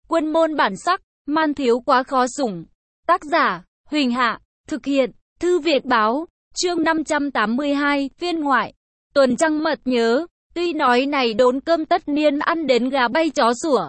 Quân môn bản sắc, man thiếu quá khó sủng. Tác giả, Huỳnh Hạ, thực hiện, Thư Việt Báo, chương 582, phiên ngoại. Tuần trăng mật nhớ, tuy nói này đốn cơm tất niên ăn đến gà bay chó sủa.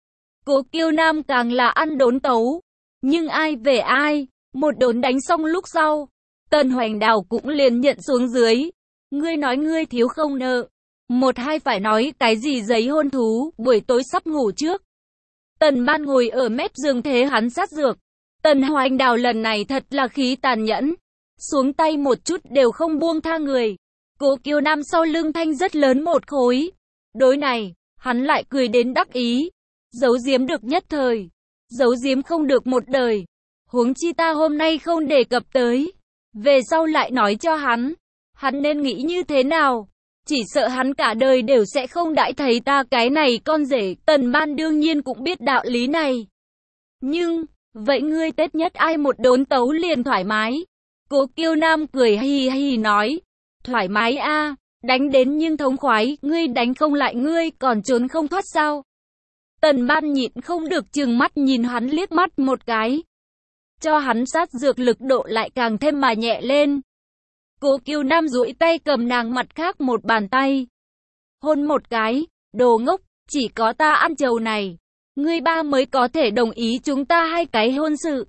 Cố Kiêu Nam càng là ăn đốn tấu. Nhưng ai về ai, một đốn đánh xong lúc sau, Tần Hoành Đào cũng liền nhận xuống dưới. Ngươi nói ngươi thiếu không nợ. Một hai phải nói cái gì giấy hôn thú, buổi tối sắp ngủ trước. Tần Ban ngồi ở mép giường thế hắn sát dược. Tần Hoành Đào lần này thật là khí tàn nhẫn. Xuống tay một chút đều không buông tha người. Cố Kiêu Nam sau lưng thanh rất lớn một khối. Đối này, hắn lại cười đến đắc ý. Giấu giếm được nhất thời. Giấu giếm không được một đời. Huống chi ta hôm nay không đề cập tới. Về sau lại nói cho hắn. Hắn nên nghĩ như thế nào? Chỉ sợ hắn cả đời đều sẽ không đãi thấy ta cái này con rể. Tần Ban đương nhiên cũng biết đạo lý này. Nhưng, vậy ngươi Tết nhất ai một đốn tấu liền thoải mái? Cố Kiêu Nam cười hì hì nói. Thoải mái a, đánh đến nhưng thống khoái, ngươi đánh không lại ngươi còn trốn không thoát sao? Tần Ban nhịn không được trừng mắt nhìn hắn liếc mắt một cái. Cho hắn sát dược lực độ lại càng thêm mà nhẹ lên. Cố Kiêu Nam duỗi tay cầm nàng mặt khác một bàn tay. Hôn một cái, đồ ngốc, chỉ có ta ăn trầu này. Ngươi ba mới có thể đồng ý chúng ta hai cái hôn sự.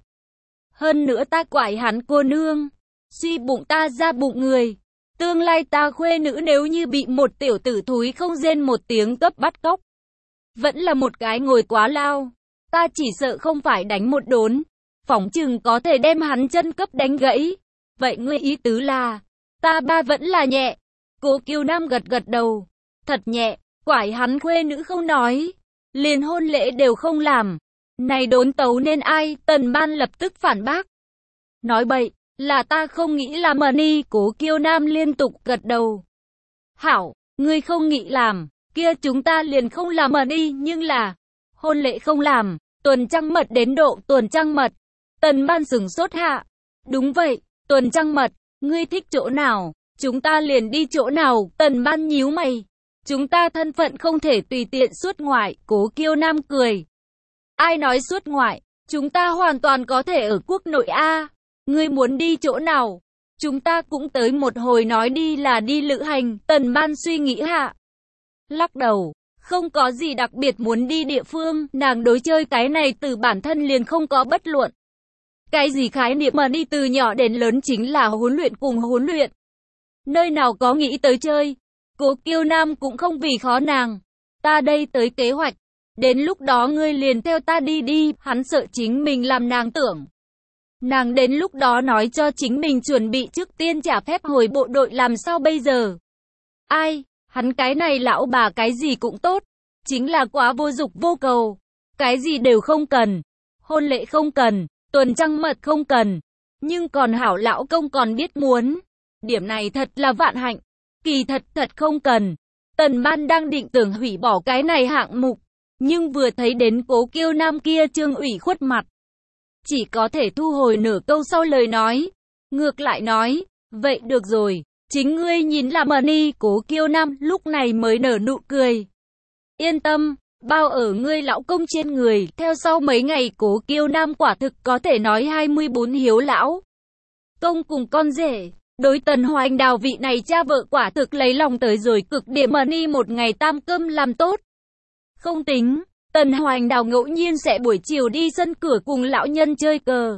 Hơn nữa ta quải hắn cô nương. Suy bụng ta ra bụng người. Tương lai ta khuê nữ nếu như bị một tiểu tử thúi không rên một tiếng cấp bắt cóc. Vẫn là một cái ngồi quá lao. Ta chỉ sợ không phải đánh một đốn. Phỏng chừng có thể đem hắn chân cấp đánh gãy. Vậy ngươi ý tứ là, ta ba vẫn là nhẹ. Cố Kiêu Nam gật gật đầu. Thật nhẹ, quải hắn khuê nữ không nói. Liền hôn lễ đều không làm. Này đốn tấu nên ai? Tần Ban lập tức phản bác. Nói bậy, là ta không nghĩ làm ni. Cố Kiêu Nam liên tục gật đầu. Hảo, ngươi không nghĩ làm, kia chúng ta liền không làm ni. Nhưng là, hôn lễ không làm, tuần trăng mật đến độ tuần trăng mật. Tần Ban sửng sốt hạ. Đúng vậy, tuần trăng mật, ngươi thích chỗ nào, chúng ta liền đi chỗ nào. Tần Ban nhíu mày. Chúng ta thân phận không thể tùy tiện xuất ngoại. Cố Kiêu Nam cười. Ai nói xuất ngoại, chúng ta hoàn toàn có thể ở quốc nội a. Ngươi muốn đi chỗ nào? Chúng ta cũng tới một hồi nói đi là đi lữ hành. Tần Ban suy nghĩ hạ. Lắc đầu, không có gì đặc biệt muốn đi địa phương. Nàng đối chơi cái này từ bản thân liền không có bất luận. Cái gì khái niệm mà đi từ nhỏ đến lớn chính là huấn luyện cùng huấn luyện. Nơi nào có nghĩ tới chơi. Cố Kiêu Nam cũng không vì khó nàng. Ta đây tới kế hoạch. Đến lúc đó ngươi liền theo ta đi đi. Hắn sợ chính mình làm nàng tưởng. Nàng đến lúc đó nói cho chính mình chuẩn bị trước tiên trả phép hồi bộ đội làm sao bây giờ. Ai, hắn cái này lão bà cái gì cũng tốt. Chính là quá vô dục vô cầu. Cái gì đều không cần. Hôn lễ không cần. Tuần trăng mật không cần. Nhưng còn hảo lão công còn biết muốn. Điểm này thật là vạn hạnh. Kỳ thật không cần. Tần Ban đang định tưởng hủy bỏ cái này hạng mục. Nhưng vừa thấy đến Cố Kiêu Nam kia trương ủy khuất mặt. Chỉ có thể thu hồi nửa câu sau lời nói. Ngược lại nói. Vậy được rồi. Chính ngươi nhìn làm ni. Cố Kiêu Nam lúc này mới nở nụ cười. Yên tâm. Bao ở ngươi lão công trên người. Theo sau mấy ngày Cố Kiêu Nam quả thực có thể nói 24 hiếu lão công cùng con rể. Đối Tần Hoành Đào vị này cha vợ quả thực lấy lòng tới rồi cực điểm ni một ngày tam cơm làm tốt. Không tính, Tần Hoành Đào ngẫu nhiên sẽ buổi chiều đi sân cửa cùng lão nhân chơi cờ.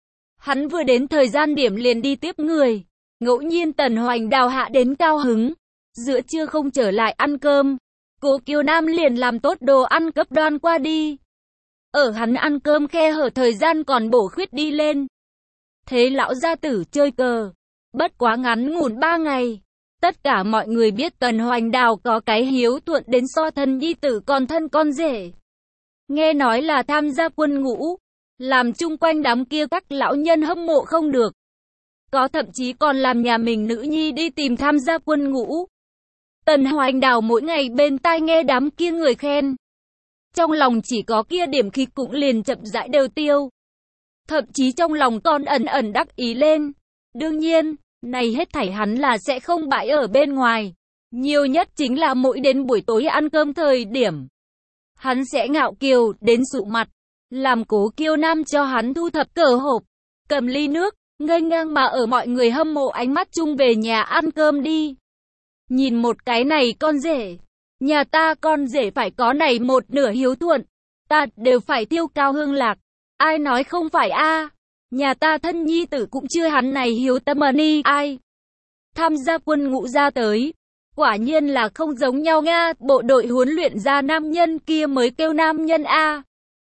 Hắn vừa đến thời gian điểm liền đi tiếp người. Ngẫu nhiên Tần Hoành Đào hạ đến cao hứng. Giữa trưa không trở lại ăn cơm. Cố Kiêu Nam liền làm tốt đồ ăn cấp đoan qua đi. Ở hắn ăn cơm khe hở thời gian còn bổ khuyết đi lên. Thế lão gia tử chơi cờ. Bất quá ngắn ngủn 3 ngày. Tất cả mọi người biết Tần Hoành Đào có cái hiếu thuận đến so thân nhi tử còn thân con rể. Nghe nói là tham gia quân ngũ. Làm chung quanh đám kia các lão nhân hâm mộ không được. Có thậm chí còn làm nhà mình nữ nhi đi tìm tham gia quân ngũ. Tần Hoành Đào mỗi ngày bên tai nghe đám kia người khen. Trong lòng chỉ có kia điểm khí cũng liền chậm rãi đều tiêu. Thậm chí trong lòng còn ẩn ẩn đắc ý lên. Đương nhiên, này hết thảy hắn là sẽ không bãi ở bên ngoài. Nhiều nhất chính là mỗi đến buổi tối ăn cơm thời điểm. hắn sẽ ngạo kiều đến sụ mặt, làm Cố Kiêu Nam cho hắn thu thập cờ hộp, cầm ly nước, nghênh ngang mà ở mọi người hâm mộ ánh mắt chung về nhà ăn cơm đi. Nhìn một cái này con rể, nhà ta con rể phải có này một nửa hiếu thuận, ta đều phải tiêu cao hương lạc, ai nói không phải a? Nhà ta thân nhi tử cũng chưa hắn này hiếu tâm ni ai. Tham gia quân ngũ ra tới, quả nhiên là không giống nhau nga, bộ đội huấn luyện ra nam nhân kia mới kêu nam nhân a.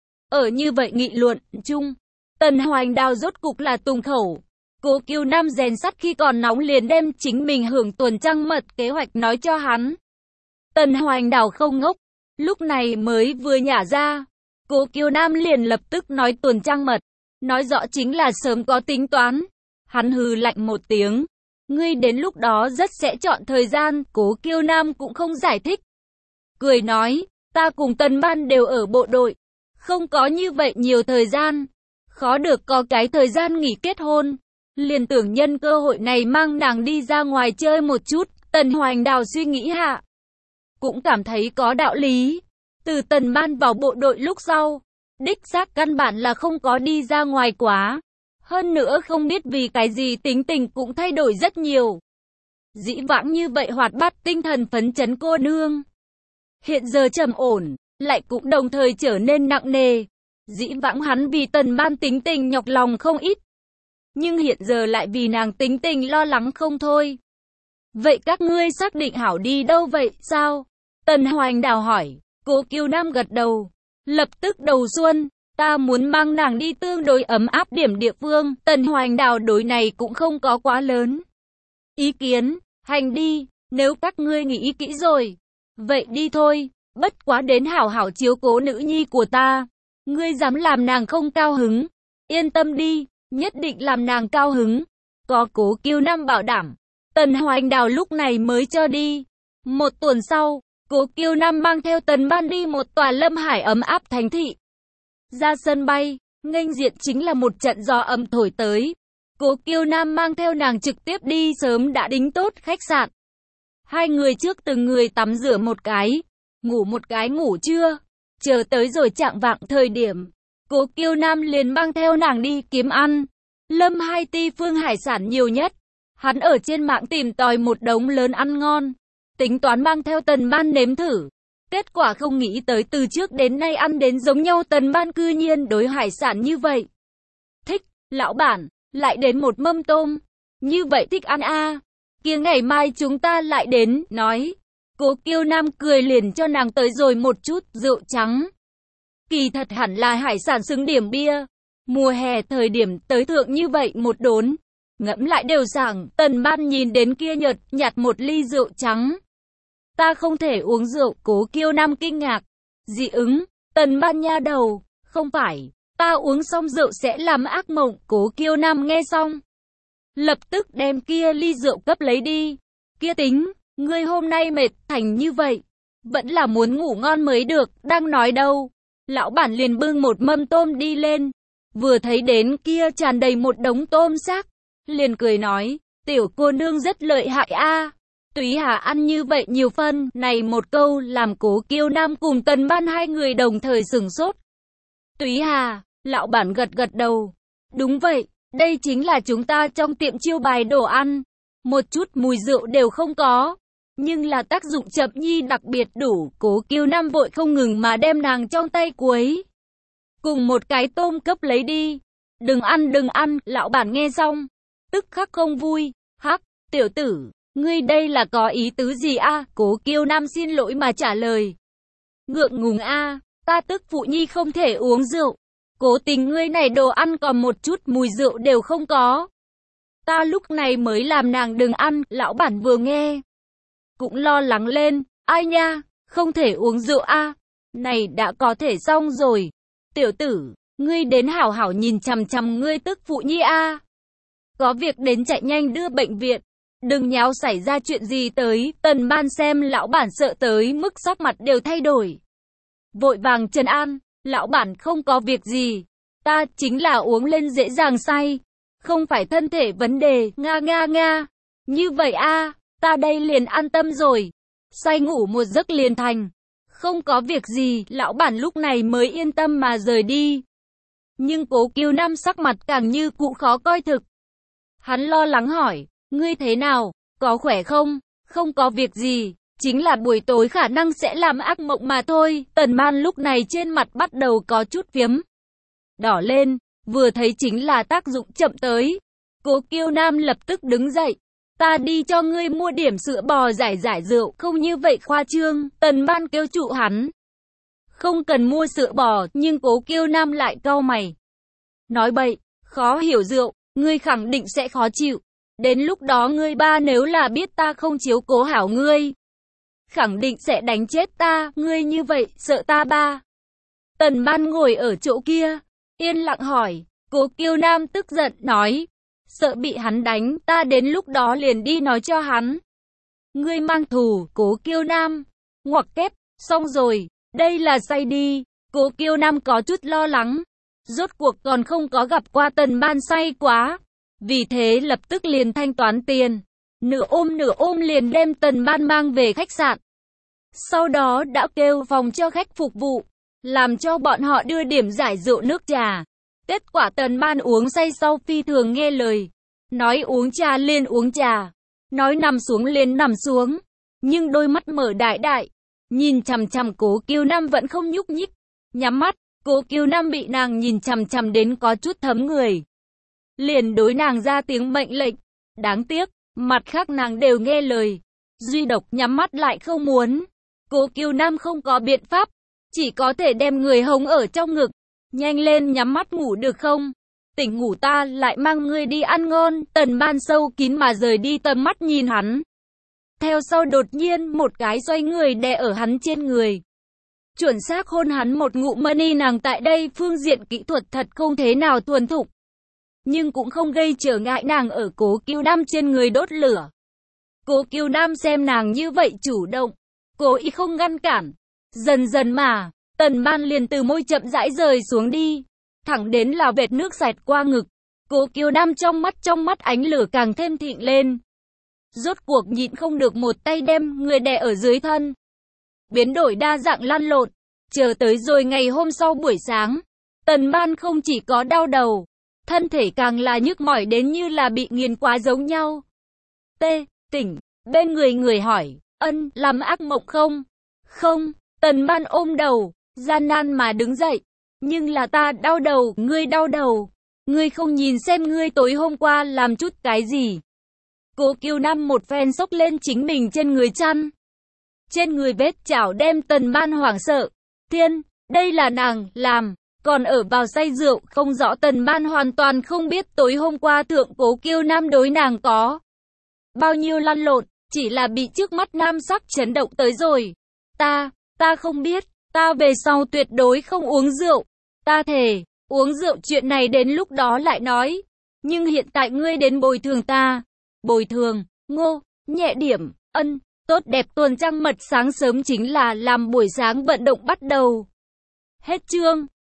Ở như vậy nghị luận chung, Tần Hoành Đào rốt cục là tùng khẩu. Cố Kiêu Nam rèn sắt khi còn nóng liền đem chính mình hưởng tuần trăng mật kế hoạch nói cho hắn. Tần Hoành Đào không ngốc, lúc này mới vừa nhả ra, Cố Kiêu Nam liền lập tức nói tuần trăng mật, nói rõ chính là sớm có tính toán. Hắn hừ lạnh một tiếng, ngươi đến lúc đó rất sẽ chọn thời gian. Cố Kiêu Nam cũng không giải thích, cười nói, ta cùng Tần Ban đều ở bộ đội, không có như vậy nhiều thời gian, khó được có cái thời gian nghỉ kết hôn, liền tưởng nhân cơ hội này mang nàng đi ra ngoài chơi một chút. Tần Hoành Đào suy nghĩ hạ, cũng cảm thấy có đạo lý. Từ Tần Ban vào bộ đội lúc sau, đích xác căn bản là không có đi ra ngoài quá. Hơn nữa không biết vì cái gì tính tình cũng thay đổi rất nhiều. Dĩ vãng như vậy hoạt bát tinh thần phấn chấn cô nương, hiện giờ trầm ổn, lại cũng đồng thời trở nên nặng nề. Dĩ vãng hắn vì Tần Ban tính tình nhọc lòng không ít, nhưng hiện giờ lại vì nàng tính tình lo lắng không thôi. Vậy các ngươi xác định hảo đi đâu vậy sao? Tần Hoành Đào hỏi. Cố Kiêu Nam gật đầu, lập tức đầu xuân, ta muốn mang nàng đi tương đối ấm áp điểm địa phương. Tần Hoành Đào đối này cũng không có quá lớn ý kiến, hành đi, nếu các ngươi nghĩ kỹ rồi, vậy đi thôi, bất quá đến hảo hảo chiếu cố nữ nhi của ta, ngươi dám làm nàng không cao hứng, yên tâm đi, nhất định làm nàng cao hứng. Có Cố Kiêu Nam bảo đảm, Tần Hoành Đào lúc này mới cho đi. Một tuần sau, Cố Kiêu Nam mang theo Tần Ban đi một tòa lâm hải ấm áp thành thị. Ra sân bay, nghênh diện chính là một trận gió ấm thổi tới. Cố Kiêu Nam mang theo nàng trực tiếp đi sớm đã đính tốt khách sạn. Hai người trước từng người tắm rửa một cái, ngủ một cái ngủ trưa. Chờ tới rồi chạng vạng thời điểm, Cố Kiêu Nam liền mang theo nàng đi kiếm ăn. Lâm Hải Ti phương hải sản nhiều nhất. Hắn ở trên mạng tìm tòi một đống lớn ăn ngon, tính toán mang theo Tần Ban nếm thử. Kết quả không nghĩ tới từ trước đến nay ăn đến giống nhau. Tần Ban cư nhiên đối hải sản như vậy. Thích, lão bản, lại đến một mâm tôm. Như vậy thích ăn a. Kia ngày mai chúng ta lại đến, nói. Cố Kiêu Nam cười liền cho nàng tới rồi một chút rượu trắng. Kỳ thật hẳn là hải sản xứng điểm bia. Mùa hè thời điểm tới thượng như vậy một đốn, ngẫm lại đều sảng. Tần Ban nhìn đến kia nhợt nhạt một ly rượu trắng. Ta không thể uống rượu. Cố Kiêu Nam kinh ngạc, dị ứng. Tần Ban nha đầu, không phải, ta uống xong rượu sẽ làm ác mộng. Cố Kiêu Nam nghe xong, lập tức đem kia ly rượu cấp lấy đi. Kia tính, ngươi hôm nay mệt thành như vậy, vẫn là muốn ngủ ngon mới được. Đang nói đâu, lão bản liền bưng một mâm tôm đi lên. Vừa thấy đến kia tràn đầy một đống tôm xác, liền cười nói, tiểu cô nương rất lợi hại a. Túy Hà ăn như vậy nhiều phân, này một câu làm Cố Kiêu Nam cùng Tần Ban hai người đồng thời sửng sốt. Túy Hà, lão bản gật gật đầu. Đúng vậy, đây chính là chúng ta trong tiệm chiêu bài đồ ăn. Một chút mùi rượu đều không có, nhưng là tác dụng chậm nhi đặc biệt đủ. Cố Kiêu Nam vội không ngừng mà đem nàng trong tay quấy, cùng một cái tôm cấp lấy đi. Đừng ăn, lão bản nghe xong, tức khắc không vui. Hắc, tiểu tử, ngươi đây là có ý tứ gì a? Cố Kiêu Nam xin lỗi mà trả lời. Ngượng ngùng a, ta tức phụ nhi không thể uống rượu. Cố tình ngươi này đồ ăn còn một chút mùi rượu đều không có. Ta lúc này mới làm nàng đừng ăn. Lão bản vừa nghe, cũng lo lắng lên. Ai nha, không thể uống rượu a? Này đã có thể xong rồi. Tiểu tử, ngươi đến hảo hảo nhìn chằm chằm ngươi tức phụ nhi a. Có việc đến chạy nhanh đưa bệnh viện. Đừng nháo xảy ra chuyện gì tới. Tần Ban xem lão bản sợ tới mức sắc mặt đều thay đổi, vội vàng trấn an. Lão bản không có việc gì, ta chính là uống lên dễ dàng say, không phải thân thể vấn đề. Nga. Như vậy a, ta đây liền an tâm rồi. Say ngủ một giấc liền thành. Không có việc gì, lão bản lúc này mới yên tâm mà rời đi. Nhưng Cố Kiêu Nam sắc mặt càng như cũ khó coi thực. Hắn lo lắng hỏi, ngươi thế nào, có khỏe không? Không có việc gì, chính là buổi tối khả năng sẽ làm ác mộng mà thôi. Tần Man lúc này trên mặt bắt đầu có chút phiếm đỏ lên, vừa thấy chính là tác dụng chậm tới. Cố Kiêu Nam lập tức đứng dậy, ta đi cho ngươi mua điểm sữa bò giải rượu, không như vậy khoa trương. Tần Man kêu trụ hắn, không cần mua sữa bò, nhưng Cố Kiêu Nam lại cau mày, nói bậy, khó hiểu rượu, ngươi khẳng định sẽ khó chịu. Đến lúc đó ngươi ba nếu là biết ta không chiếu cố hảo ngươi, khẳng định sẽ đánh chết ta, ngươi như vậy, sợ ta ba. Tần Man ngồi ở chỗ kia, yên lặng hỏi, Cố Kiêu Nam tức giận, nói, sợ bị hắn đánh, ta đến lúc đó liền đi nói cho hắn. Ngươi mang thù, Cố Kiêu Nam, ngoặc kép, xong rồi, đây là say đi. Cố Kiêu Nam có chút lo lắng, rốt cuộc còn không có gặp qua Tần Man say quá. Vì thế lập tức liền thanh toán tiền, nửa ôm liền đem Tần Man mang về khách sạn. Sau đó đã kêu phòng cho khách phục vụ, làm cho bọn họ đưa điểm giải rượu nước trà. Kết quả Tần Man uống say sau phi thường nghe lời, nói uống trà liền uống trà, nói nằm xuống liền nằm xuống, nhưng đôi mắt mở đại đại, nhìn chằm chằm Cố Kiêu Nam vẫn không nhúc nhích, nhắm mắt. Cố Kiêu Nam bị nàng nhìn chằm chằm đến có chút thấm người, liền đối nàng ra tiếng mệnh lệnh. Đáng tiếc, mặt khác nàng đều nghe lời, duy độc nhắm mắt lại không muốn. Cố Kiêu Nam không có biện pháp, chỉ có thể đem người hống ở trong ngực. Nhanh lên nhắm mắt ngủ được không? Tỉnh ngủ ta lại mang ngươi đi ăn ngon. Tần Man sâu kín mà rời đi, tầm mắt nhìn hắn. Theo sau đột nhiên một cái xoay người đè ở hắn trên người, chuẩn xác hôn hắn một ngụm. Money nàng tại đây phương diện kỹ thuật thật không thế nào thuần thục, nhưng cũng không gây trở ngại nàng ở Cố Kiêu Nam trên người đốt lửa. Cố Kiêu Nam xem nàng như vậy chủ động, cố ý không ngăn cản. Dần dần mà, Tần Man liền từ môi chậm rãi rời xuống đi, thẳng đến là vệt nước xẹt qua ngực. Cố Kiêu Nam trong mắt ánh lửa càng thêm thịnh lên. Rốt cuộc nhịn không được một tay đem người đè ở dưới thân. Biến đổi đa dạng lăn lộn, chờ tới rồi ngày hôm sau buổi sáng, Tần Man không chỉ có đau đầu, thân thể càng là nhức mỏi đến như là bị nghiền quá giống nhau. Tỉnh, bên người hỏi, ân, làm ác mộng không? Không, Tần Man ôm đầu, gian nan mà đứng dậy. Nhưng là ta đau đầu, ngươi đau đầu. Ngươi không nhìn xem ngươi tối hôm qua làm chút cái gì. Cố Kiêu Nam một phen xốc lên chính mình trên người chăn. Trên người vết chảo đem Tần Man hoảng sợ. Thiên, đây là nàng làm, còn ở vào say rượu, không rõ. Tần Man hoàn toàn không biết tối hôm qua thượng Cố Kiêu Nam đối nàng có bao nhiêu lăn lộn, chỉ là bị trước mắt nam sắc chấn động tới rồi. Ta không biết, ta về sau tuyệt đối không uống rượu. Ta thề, uống rượu chuyện này đến lúc đó lại nói. Nhưng hiện tại ngươi đến bồi thường ta. Bồi thường, Ngô, nhẹ điểm, ân, tốt đẹp. Tuần trăng mật sáng sớm chính là làm buổi sáng vận động bắt đầu. Hết chương.